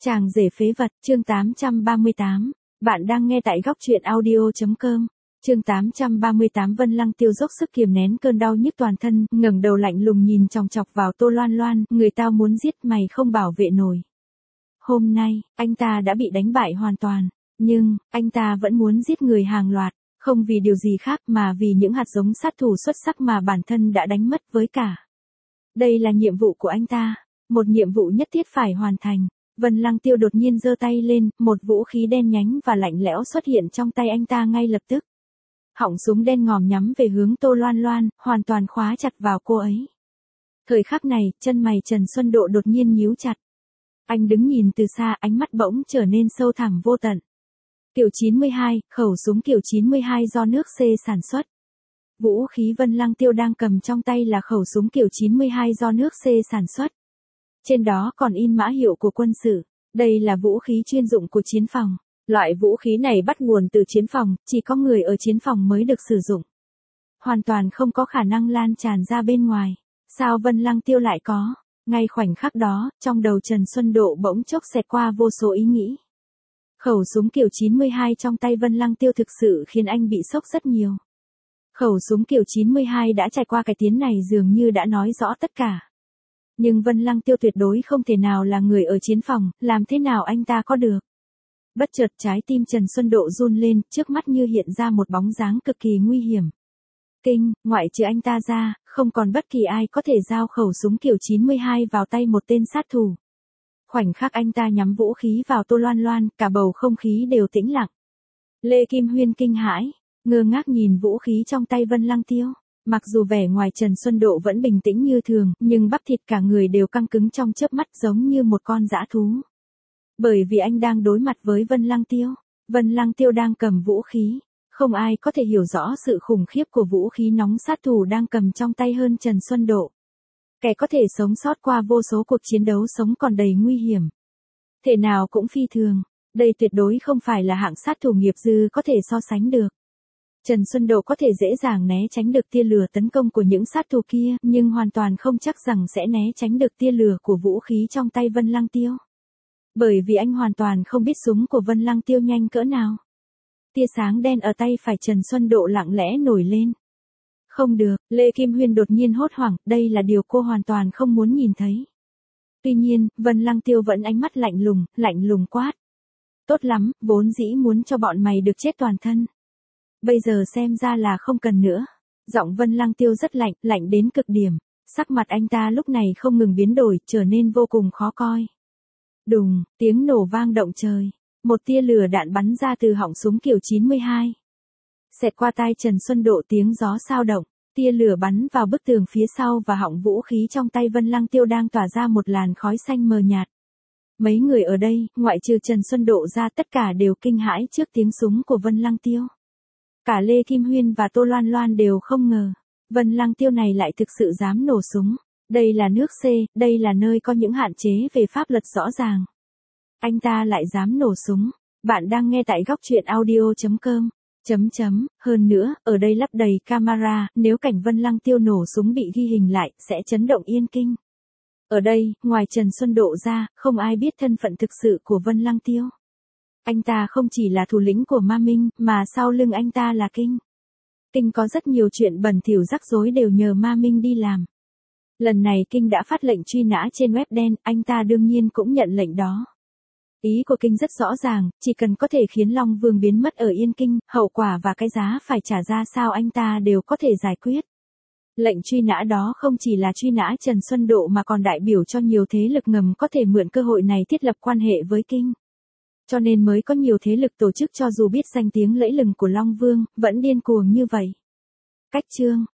Chàng rể phế vật, chương 838. Bạn đang nghe tại góc truyện audio.com. Chương 838. Vân Lăng Tiêu dốc sức kiềm nén cơn đau nhức toàn thân, ngẩng đầu lạnh lùng nhìn chòng chọc vào Tô Loan Loan, người tao muốn giết mày không bảo vệ nổi. Hôm nay, anh ta đã bị đánh bại hoàn toàn, nhưng, anh ta vẫn muốn giết người hàng loạt, không vì điều gì khác mà vì những hạt giống sát thủ xuất sắc mà bản thân đã đánh mất với cả. Đây là nhiệm vụ của anh ta, một nhiệm vụ nhất thiết phải hoàn thành. Vân Lăng Tiêu đột nhiên giơ tay lên, một vũ khí đen nhánh và lạnh lẽo xuất hiện trong tay anh ta ngay lập tức. Họng súng đen ngòm nhắm về hướng Tô Loan Loan, hoàn toàn khóa chặt vào cô ấy. Thời khắc này, chân mày Trần Xuân Độ đột nhiên nhíu chặt. Anh đứng nhìn từ xa, ánh mắt bỗng trở nên sâu thẳm vô tận. Kiểu 92, khẩu súng kiểu 92 do nước C sản xuất. Vũ khí Vân Lăng Tiêu đang cầm trong tay là khẩu súng kiểu 92 do nước C sản xuất. Trên đó còn in mã hiệu của quân sự. Đây là vũ khí chuyên dụng của chiến phòng. Loại vũ khí này bắt nguồn từ chiến phòng, chỉ có người ở chiến phòng mới được sử dụng. Hoàn toàn không có khả năng lan tràn ra bên ngoài. Sao Vân Lăng Tiêu lại có? Ngay khoảnh khắc đó, trong đầu Trần Xuân Độ bỗng chốc xẹt qua vô số ý nghĩ. Khẩu súng kiểu 92 trong tay Vân Lăng Tiêu thực sự khiến anh bị sốc rất nhiều. Khẩu súng kiểu 92 đã trải qua cải tiến này dường như đã nói rõ tất cả. Nhưng Vân Lăng Tiêu tuyệt đối không thể nào là người ở chiến phòng, làm thế nào anh ta có được. Bất chợt trái tim Trần Xuân Độ run lên, trước mắt như hiện ra một bóng dáng cực kỳ nguy hiểm. Kinh, ngoại trừ anh ta ra, không còn bất kỳ ai có thể giao khẩu súng kiểu 92 vào tay một tên sát thủ. Khoảnh khắc anh ta nhắm vũ khí vào Tô Loan Loan, cả bầu không khí đều tĩnh lặng. Lê Kim Huyên kinh hãi, ngơ ngác nhìn vũ khí trong tay Vân Lăng Tiêu. Mặc dù vẻ ngoài Trần Xuân Độ vẫn bình tĩnh như thường, nhưng bắp thịt cả người đều căng cứng trong chớp mắt giống như một con dã thú. Bởi vì anh đang đối mặt với Vân Lăng Tiêu. Vân Lăng Tiêu đang cầm vũ khí. Không ai có thể hiểu rõ sự khủng khiếp của vũ khí nóng sát thủ đang cầm trong tay hơn Trần Xuân Độ. Kẻ có thể sống sót qua vô số cuộc chiến đấu sống còn đầy nguy hiểm. Thể nào cũng phi thường. Đây tuyệt đối không phải là hạng sát thủ nghiệp dư có thể so sánh được. Trần Xuân Độ có thể dễ dàng né tránh được tia lửa tấn công của những sát thủ kia, nhưng hoàn toàn không chắc rằng sẽ né tránh được tia lửa của vũ khí trong tay Vân Lăng Tiêu. Bởi vì anh hoàn toàn không biết súng của Vân Lăng Tiêu nhanh cỡ nào. Tia sáng đen ở tay phải Trần Xuân Độ lặng lẽ nổi lên. Không được, Lê Kim Huyên đột nhiên hốt hoảng, đây là điều cô hoàn toàn không muốn nhìn thấy. Tuy nhiên, Vân Lăng Tiêu vẫn ánh mắt lạnh lùng quát. Tốt lắm, vốn dĩ muốn cho bọn mày được chết toàn thân. Bây giờ xem ra là không cần nữa. Giọng Vân Lăng Tiêu rất lạnh đến cực điểm. Sắc mặt anh ta lúc này không ngừng biến đổi, trở nên vô cùng khó coi. Đùng, tiếng nổ vang động trời. Một tia lửa đạn bắn ra từ họng súng kiểu 92. Xẹt qua tai Trần Xuân Độ tiếng gió sao động. Tia lửa bắn vào bức tường phía sau và họng vũ khí trong tay Vân Lăng Tiêu đang tỏa ra một làn khói xanh mờ nhạt. Mấy người ở đây, ngoại trừ Trần Xuân Độ ra tất cả đều kinh hãi trước tiếng súng của Vân Lăng Tiêu. Cả Lê Kim Huyên và Tô Loan Loan đều không ngờ, Vân Lăng Tiêu này lại thực sự dám nổ súng. Đây là nước C, đây là nơi có những hạn chế về pháp luật rõ ràng. Anh ta lại dám nổ súng. Bạn đang nghe tại góc truyện audio.com. Hơn nữa, ở đây lắp đầy camera, nếu cảnh Vân Lăng Tiêu nổ súng bị ghi hình lại, sẽ chấn động Yên Kinh. Ở đây, ngoài Trần Xuân Độ ra, không ai biết thân phận thực sự của Vân Lăng Tiêu. Anh ta không chỉ là thủ lĩnh của Ma Minh, mà sau lưng anh ta là Kinh. Kinh có rất nhiều chuyện bẩn thỉu rắc rối đều nhờ Ma Minh đi làm. Lần này Kinh đã phát lệnh truy nã trên web đen, anh ta đương nhiên cũng nhận lệnh đó. Ý của Kinh rất rõ ràng, chỉ cần có thể khiến Long Vương biến mất ở Yên Kinh, hậu quả và cái giá phải trả ra sao anh ta đều có thể giải quyết. Lệnh truy nã đó không chỉ là truy nã Trần Xuân Độ mà còn đại biểu cho nhiều thế lực ngầm có thể mượn cơ hội này thiết lập quan hệ với Kinh. Cho nên mới có nhiều thế lực tổ chức cho dù biết danh tiếng lẫy lừng của Long Vương, vẫn điên cuồng như vậy. Cách chương,